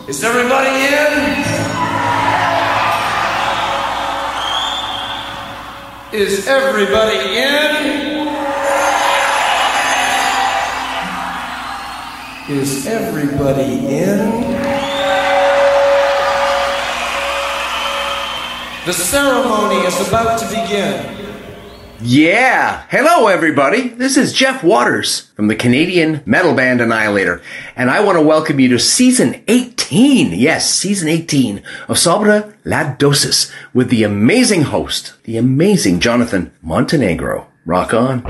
Is everybody in? Is everybody in? Is everybody in? The ceremony is about to begin. Yeah! Hello, everybody! This is Jeff Waters from the Canadian metal band Annihilator, and I want to welcome you to Season 18, yes, Season 18 of Sobre la Dosis, with the amazing host, the amazing Jonathan Montenegro. Rock on.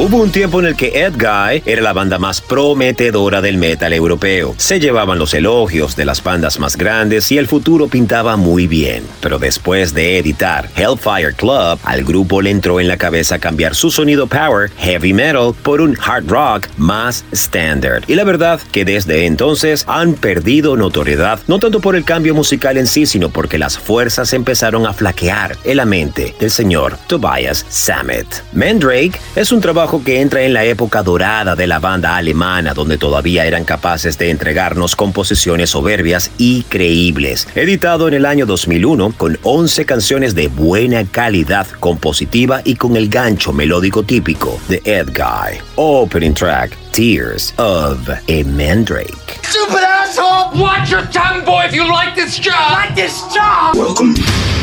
Hubo un tiempo en el que Ed Guy era la banda más prometedora del metal europeo. Se llevaban los elogios de las bandas más grandes y el futuro pintaba muy bien. Pero después de editar Hellfire Club, al grupo le entró en la cabeza cambiar su sonido power, heavy metal, por un hard rock más standard. Y la verdad que desde entonces han perdido notoriedad, no tanto por el cambio musical en sí, sino porque las fuerzas empezaron a flaquear en la mente del señor Tobias Sammet. Mandrake es un trabajo que entra en la época dorada de la banda alemana, donde todavía eran capaces de entregarnos composiciones soberbias y creíbles. Editado en el año 2001, con 11 canciones de buena calidad compositiva y con el gancho melódico típico de Ed Guy. Opening track, Tears of a Mandrake. Stupid asshole! Watch your tongue, boy, if you like this job! Like this job! Welcome.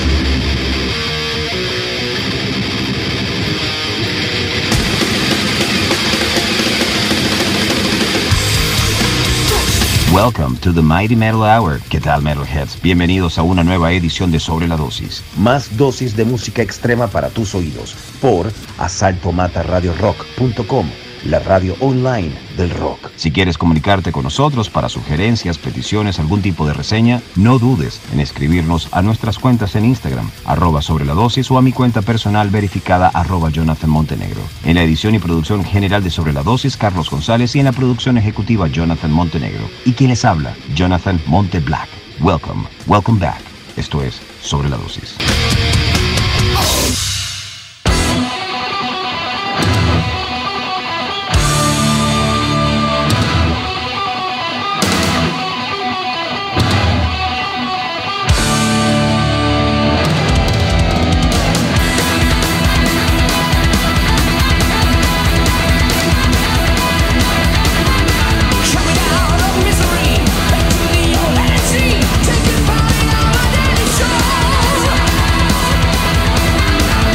Welcome to the Mighty Metal Hour. ¿Qué tal, Metalheads? Bienvenidos a una nueva edición de Sobre la Dosis. Más dosis de música extrema para tus oídos por asaltomataradiorock.com, la radio online del rock. Si quieres comunicarte con nosotros para sugerencias, peticiones, algún tipo de reseña, no dudes en escribirnos a nuestras cuentas en Instagram, @sobreladosis, o a mi cuenta personal verificada, @JonathanMontenegro. En la edición y producción general de Sobre la Dosis, Carlos González, y en la producción ejecutiva, Jonathan Montenegro. Y quien les habla, Jonathan Monte Black. Welcome back. Esto es Sobre la Dosis. Taking part in our daily show.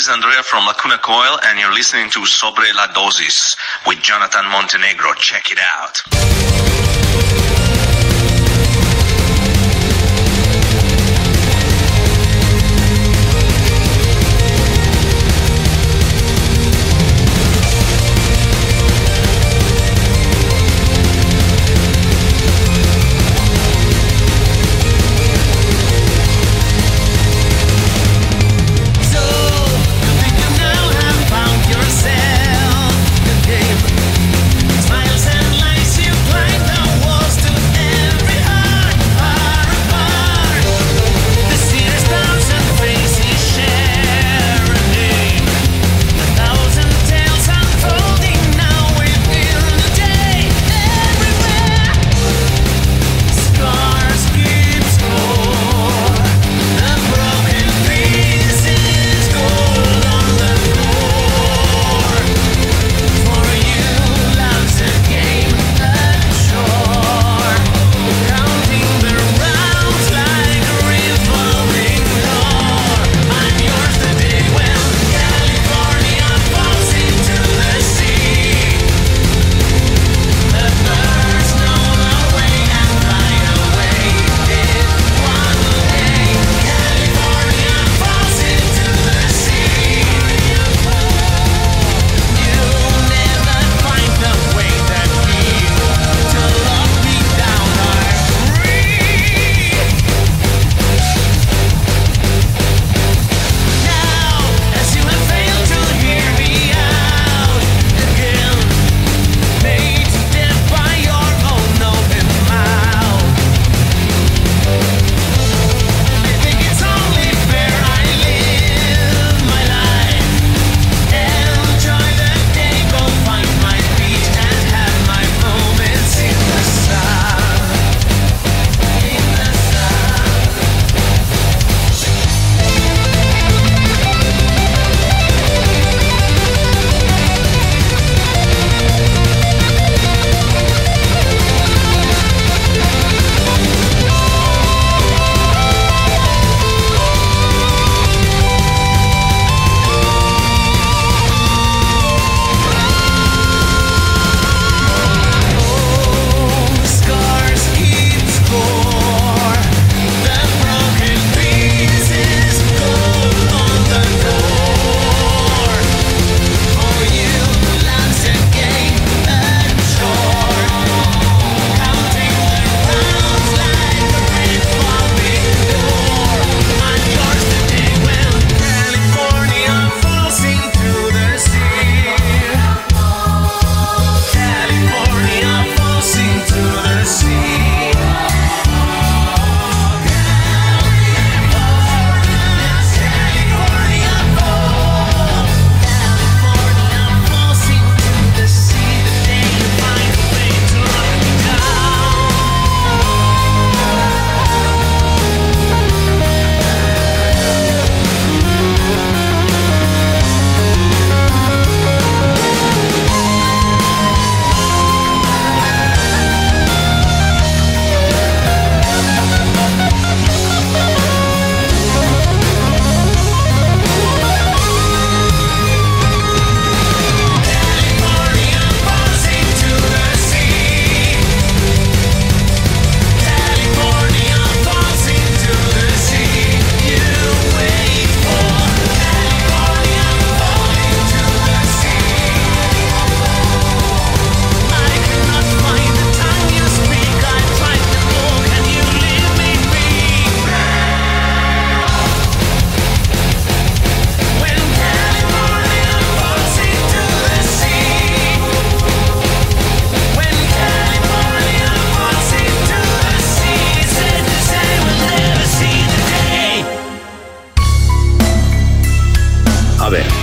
is Andrea from Lacuna Coil, and you're listening to Sobre la Dosis with Jonathan Montenegro. Check it out. Smiles and lies, you climb the walls to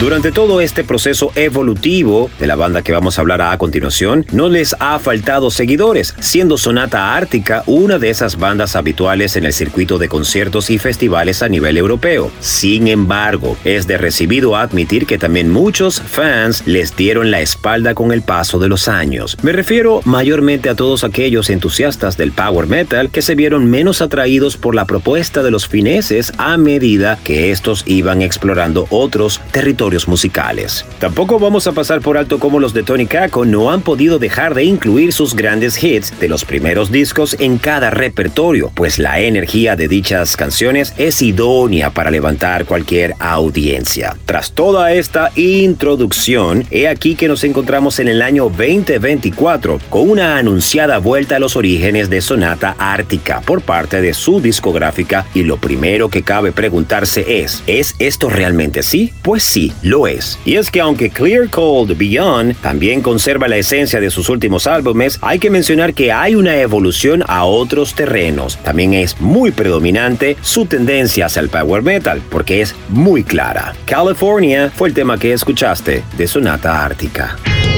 Durante todo este proceso evolutivo de la banda que vamos a hablar a continuación, no les ha faltado seguidores, siendo Sonata Ártica una de esas bandas habituales en el circuito de conciertos y festivales a nivel europeo. Sin embargo, es de recibido admitir que también muchos fans les dieron la espalda con el paso de los años. Me refiero mayormente a todos aquellos entusiastas del power metal que se vieron menos atraídos por la propuesta de los fineses a medida que estos iban explorando otros territorios musicales. Tampoco vamos a pasar por alto cómo los de Tony Kakko no han podido dejar de incluir sus grandes hits de los primeros discos en cada repertorio, pues la energía de dichas canciones es idónea para levantar cualquier audiencia. Tras toda esta introducción, he aquí que nos encontramos en el año 2024 con una anunciada vuelta a los orígenes de Sonata Ártica por parte de su discográfica, y lo primero que cabe preguntarse ¿es esto realmente así? Pues sí, lo es. Y es que aunque Clear Cold Beyond también conserva la esencia de sus últimos álbumes, hay que mencionar que hay una evolución a otros terrenos. También es muy predominante su tendencia hacia el power metal, porque es muy clara. California fue el tema que escuchaste de Sonata Ártica.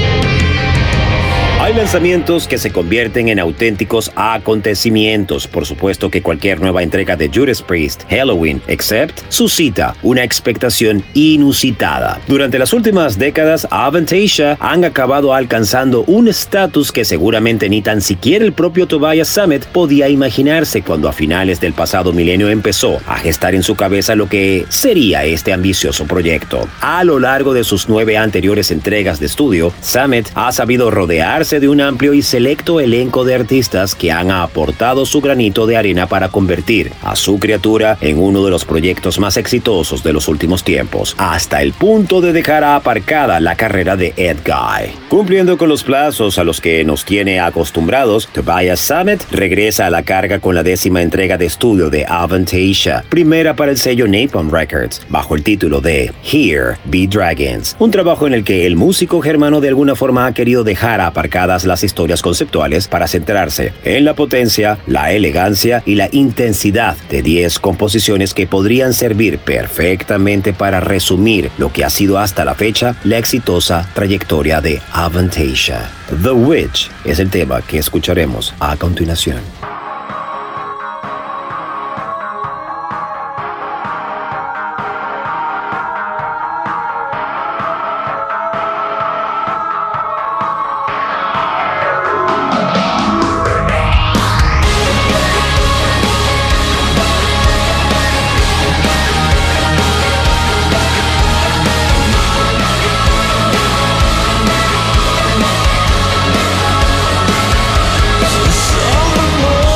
Hay lanzamientos que se convierten en auténticos acontecimientos. Por supuesto que cualquier nueva entrega de Judas Priest, Halloween, Except, suscita una expectación inusitada. Durante las últimas décadas, Avantasia han acabado alcanzando un estatus que seguramente ni tan siquiera el propio Tobias Sammet podía imaginarse cuando a finales del pasado milenio empezó a gestar en su cabeza lo que sería este ambicioso proyecto. A lo largo de sus 9 anteriores entregas de estudio, Sammet ha sabido rodearse de un amplio y selecto elenco de artistas que han aportado su granito de arena para convertir a su criatura en uno de los proyectos más exitosos de los últimos tiempos, hasta el punto de dejar aparcada la carrera de Ed Guy. Cumpliendo con los plazos a los que nos tiene acostumbrados, Tobias Sammet regresa a la carga con la 10ª entrega de estudio de Avantasia, primera para el sello Napalm Records, bajo el título de Here Be Dragons, un trabajo en el que el músico germano de alguna forma ha querido dejar aparcadas las historias conceptuales para centrarse en la potencia, la elegancia y la intensidad de 10 composiciones que podrían servir perfectamente para resumir lo que ha sido hasta la fecha la exitosa trayectoria de Avantasia. The Witch es el tema que escucharemos a continuación. Someone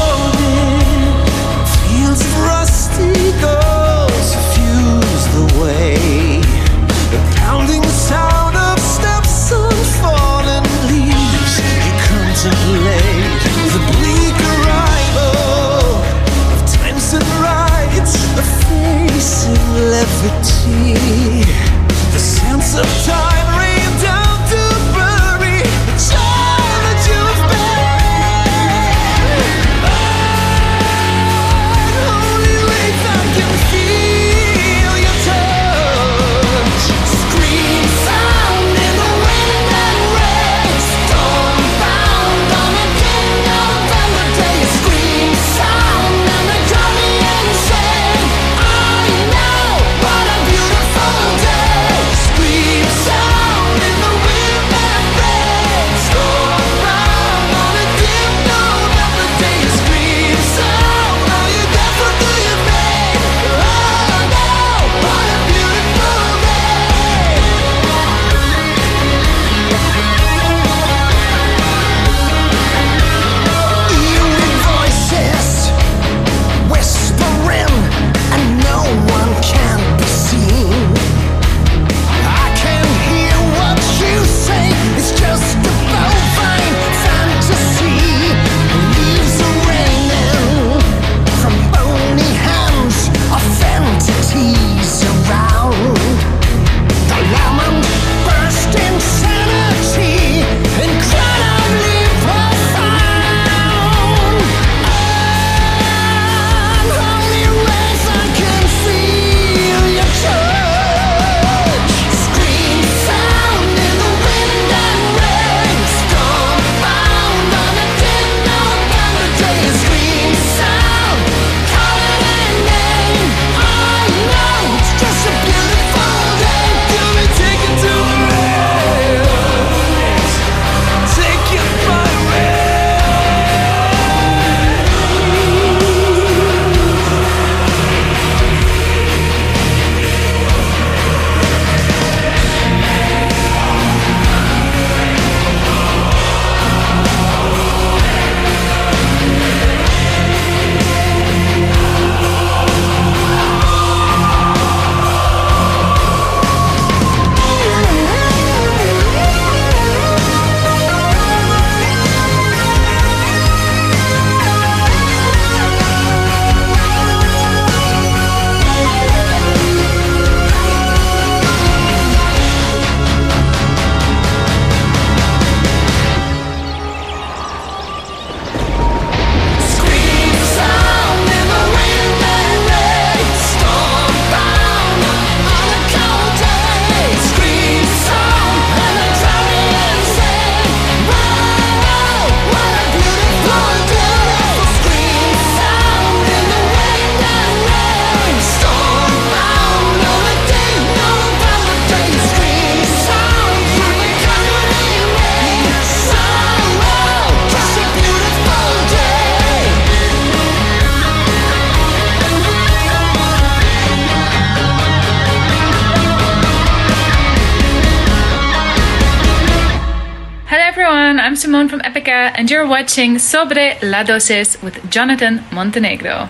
Simone from Epica, and you're watching Sobre la Dosis with Jonathan Montenegro.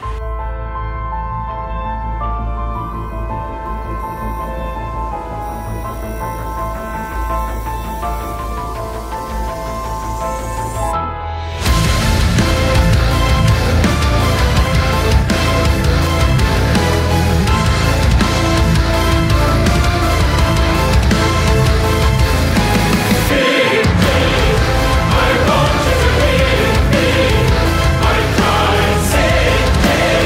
I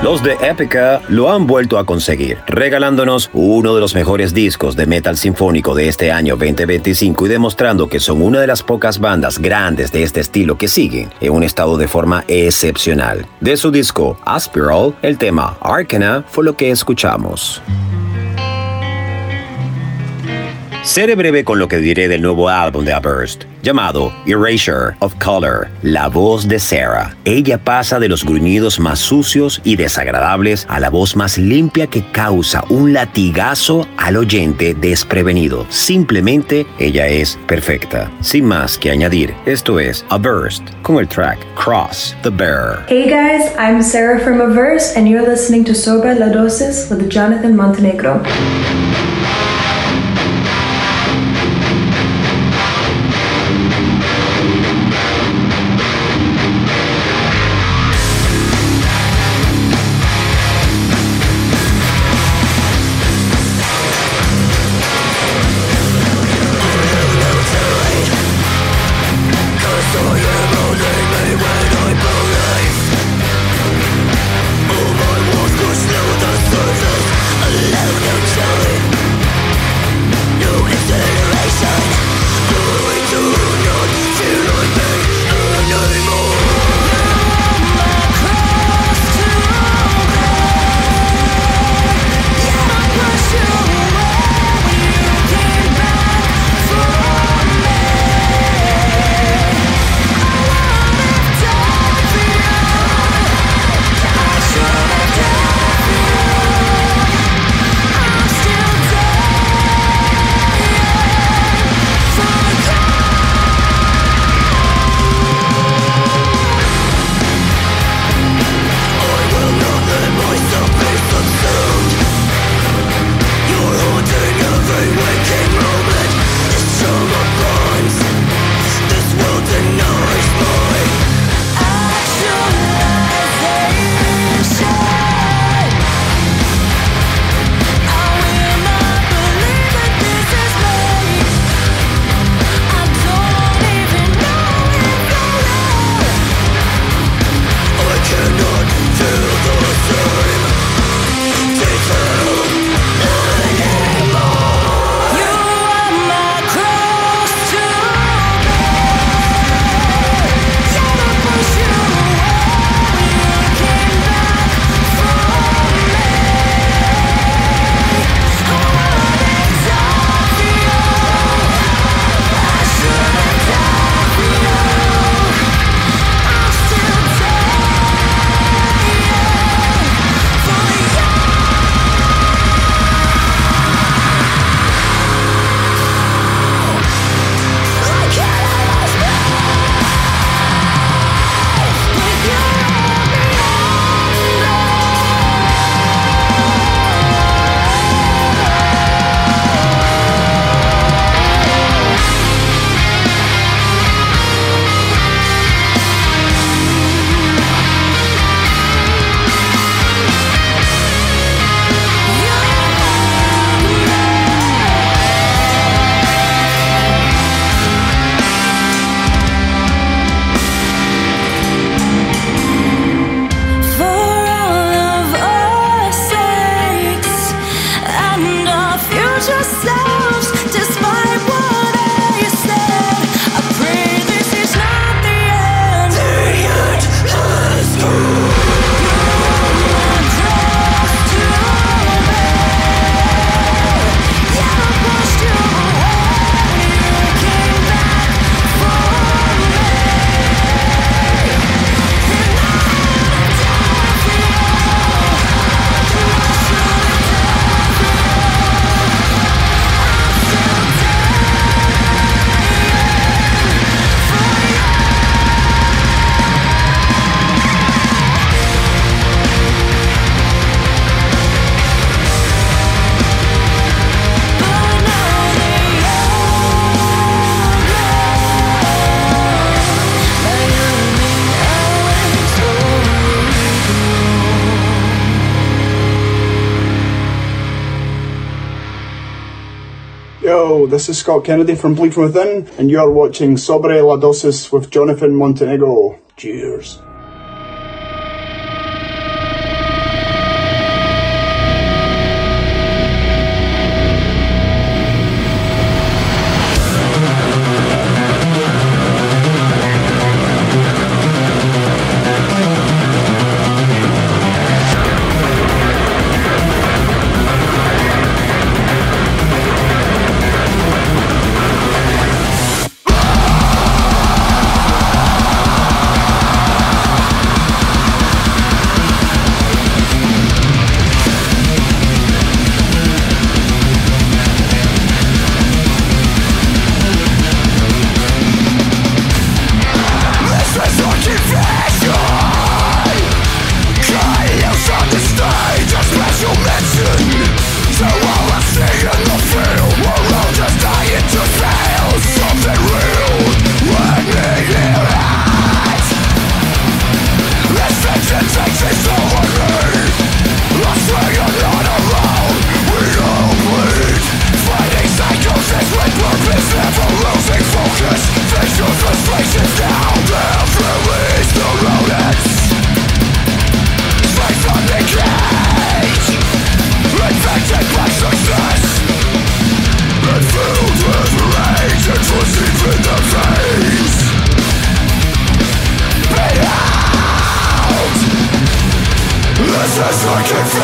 Los de Epica lo han vuelto a conseguir, regalándonos uno de los mejores discos de metal sinfónico de este año 2025 y demostrando que son una de las pocas bandas grandes de este estilo que siguen en un estado de forma excepcional. De su disco Aspiral, el tema Arcana fue lo que escuchamos. Seré breve con lo que diré del nuevo álbum de Aburst, llamado Erasure of Color, la voz de Sarah. Ella pasa de los gruñidos más sucios y desagradables a la voz más limpia que causa un latigazo al oyente desprevenido. Simplemente, ella es perfecta. Sin más que añadir, esto es Aburst con el track Cross the Bear. Hey guys, I'm Sarah from Averse and you're listening to Sobre la Dosis with Jonathan Montenegro. Yo, this is Scott Kennedy from Bleed From Within, and you're watching Sobre la Dosis with Jonathan Montenegro. Cheers.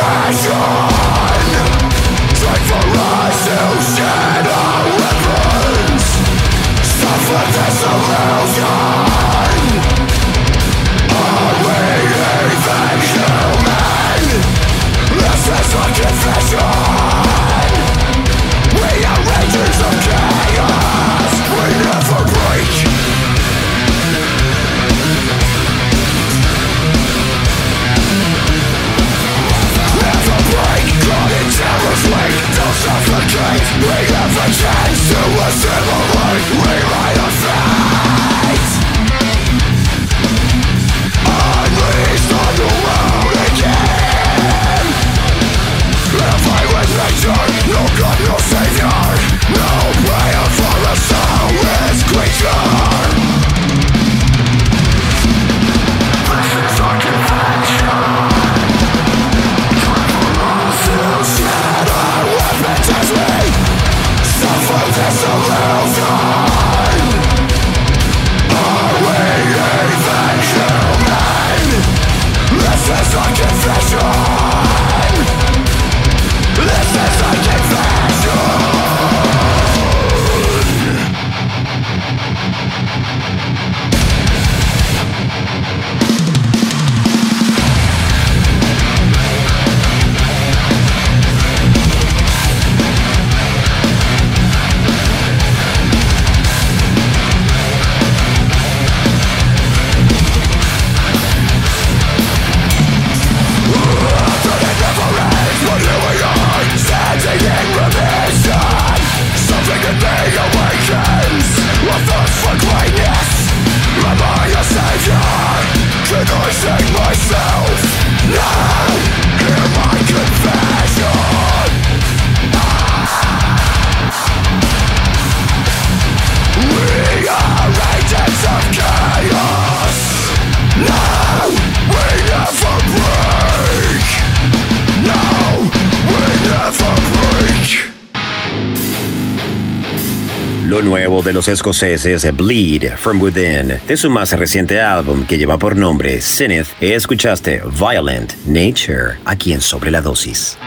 Lo nuevo de los escoceses Bleed From Within. De su más reciente álbum que lleva por nombre Zenith, escuchaste Violent Nature aquí en Sobre la Dosis.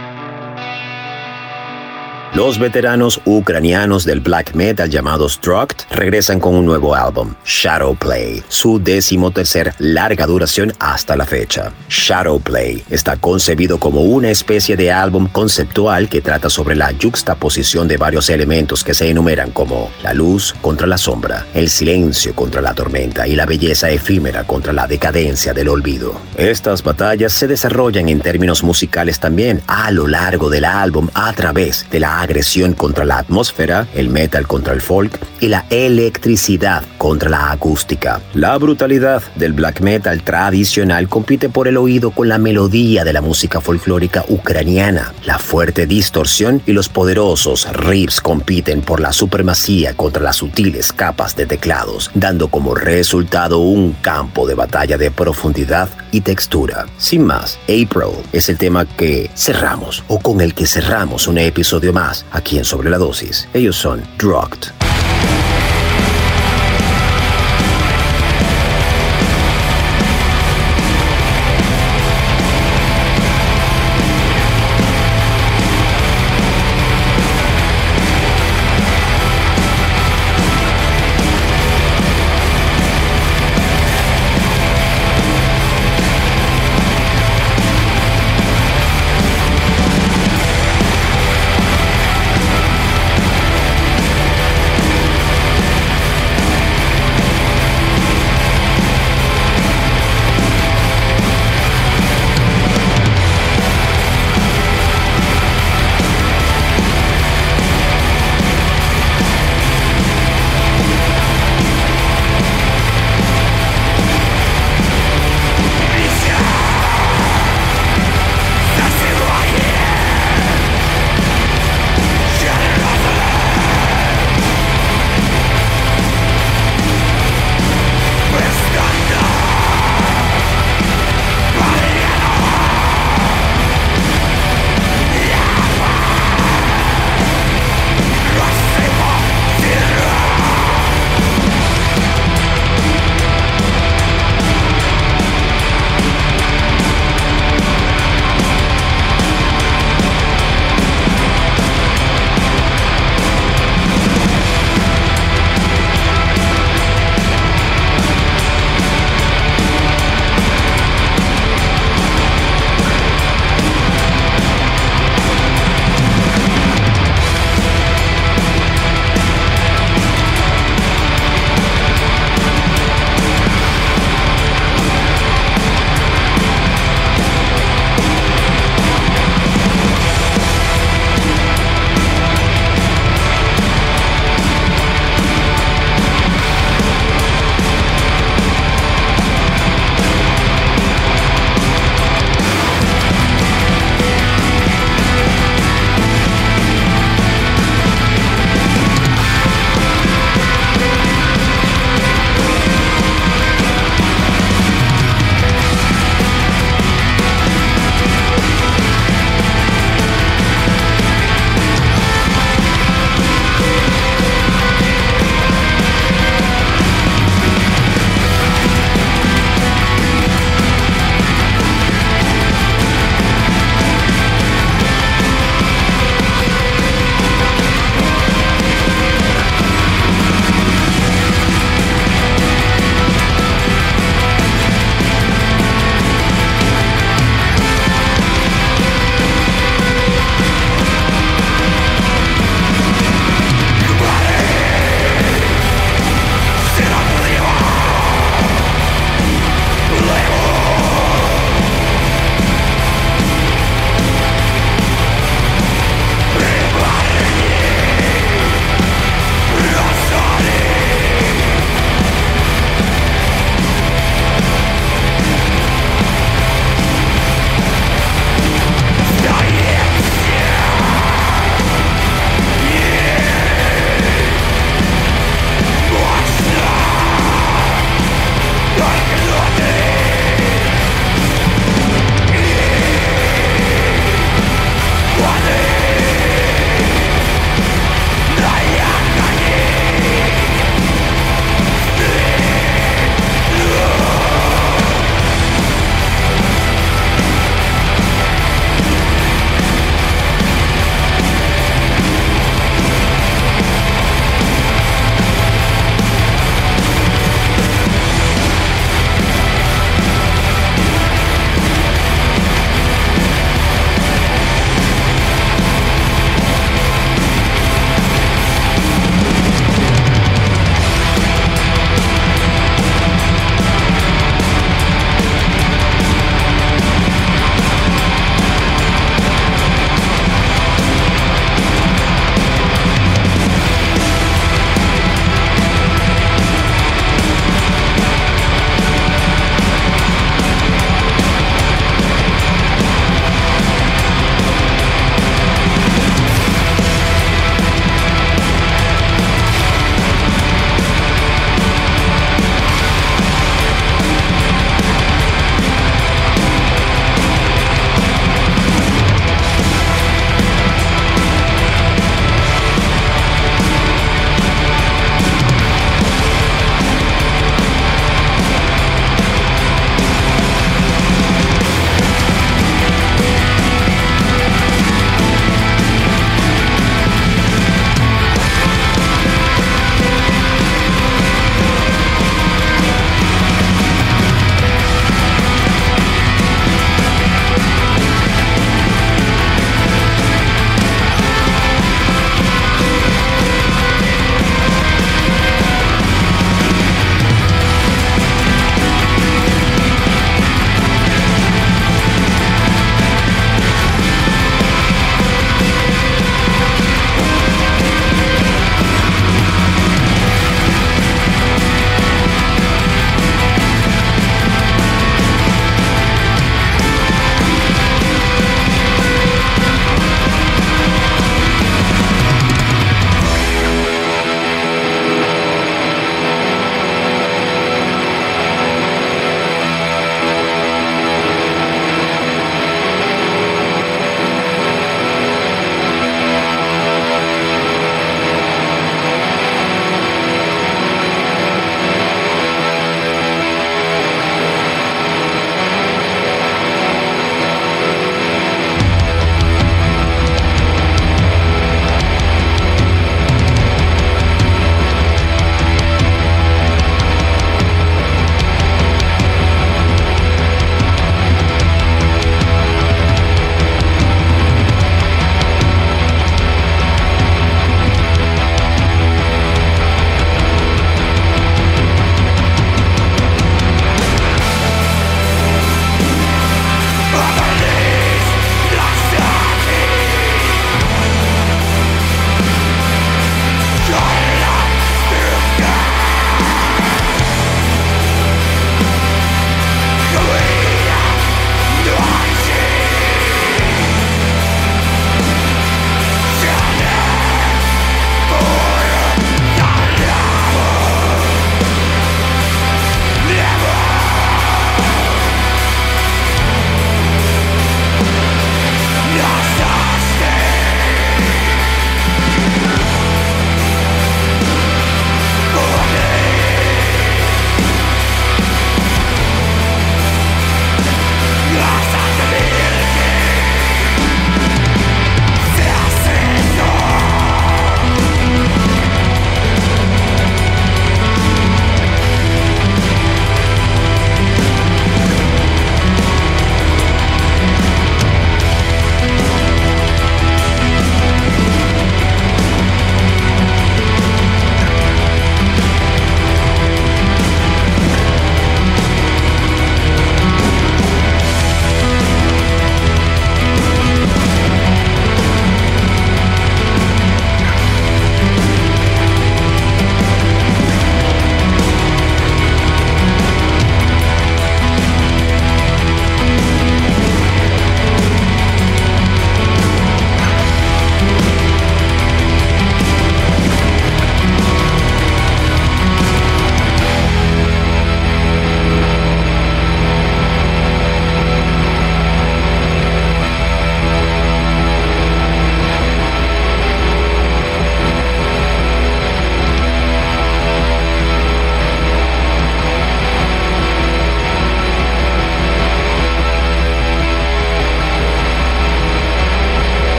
Los veteranos ucranianos del black metal llamados Drukt regresan con un nuevo álbum, Shadowplay, su 13º larga duración hasta la fecha. Shadowplay está concebido como una especie de álbum conceptual que trata sobre la yuxtaposición de varios elementos que se enumeran como la luz contra la sombra, el silencio contra la tormenta y la belleza efímera contra la decadencia del olvido. Estas batallas se desarrollan en términos musicales también a lo largo del álbum a través de la agresión contra la atmósfera, el metal contra el folk y la electricidad contra la acústica. La brutalidad del black metal tradicional compite por el oído con la melodía de la música folclórica ucraniana. La fuerte distorsión y los poderosos riffs compiten por la supremacía contra las sutiles capas de teclados, dando como resultado un campo de batalla de profundidad y textura. Sin más, April es el tema que cerramos o con el que cerramos un episodio más aquí en Sobre la Dosis. Ellos son Drukt.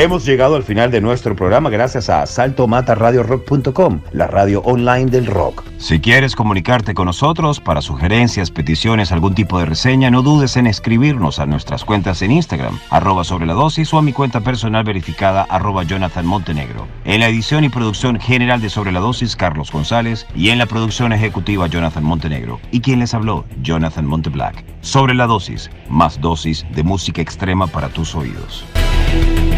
Hemos llegado al final de nuestro programa gracias a saltomataradiorock.com, la radio online del rock. Si quieres comunicarte con nosotros para sugerencias, peticiones, algún tipo de reseña, no dudes en escribirnos a nuestras cuentas en Instagram, @sobreLaDosis, o a mi cuenta personal verificada, @JonathanMontenegro. En la edición y producción general de Sobre la Dosis, Carlos González, y en la producción ejecutiva, Jonathan Montenegro. Y quien les habló, Jonathan Monteblack. Sobre la Dosis, más dosis de música extrema para tus oídos.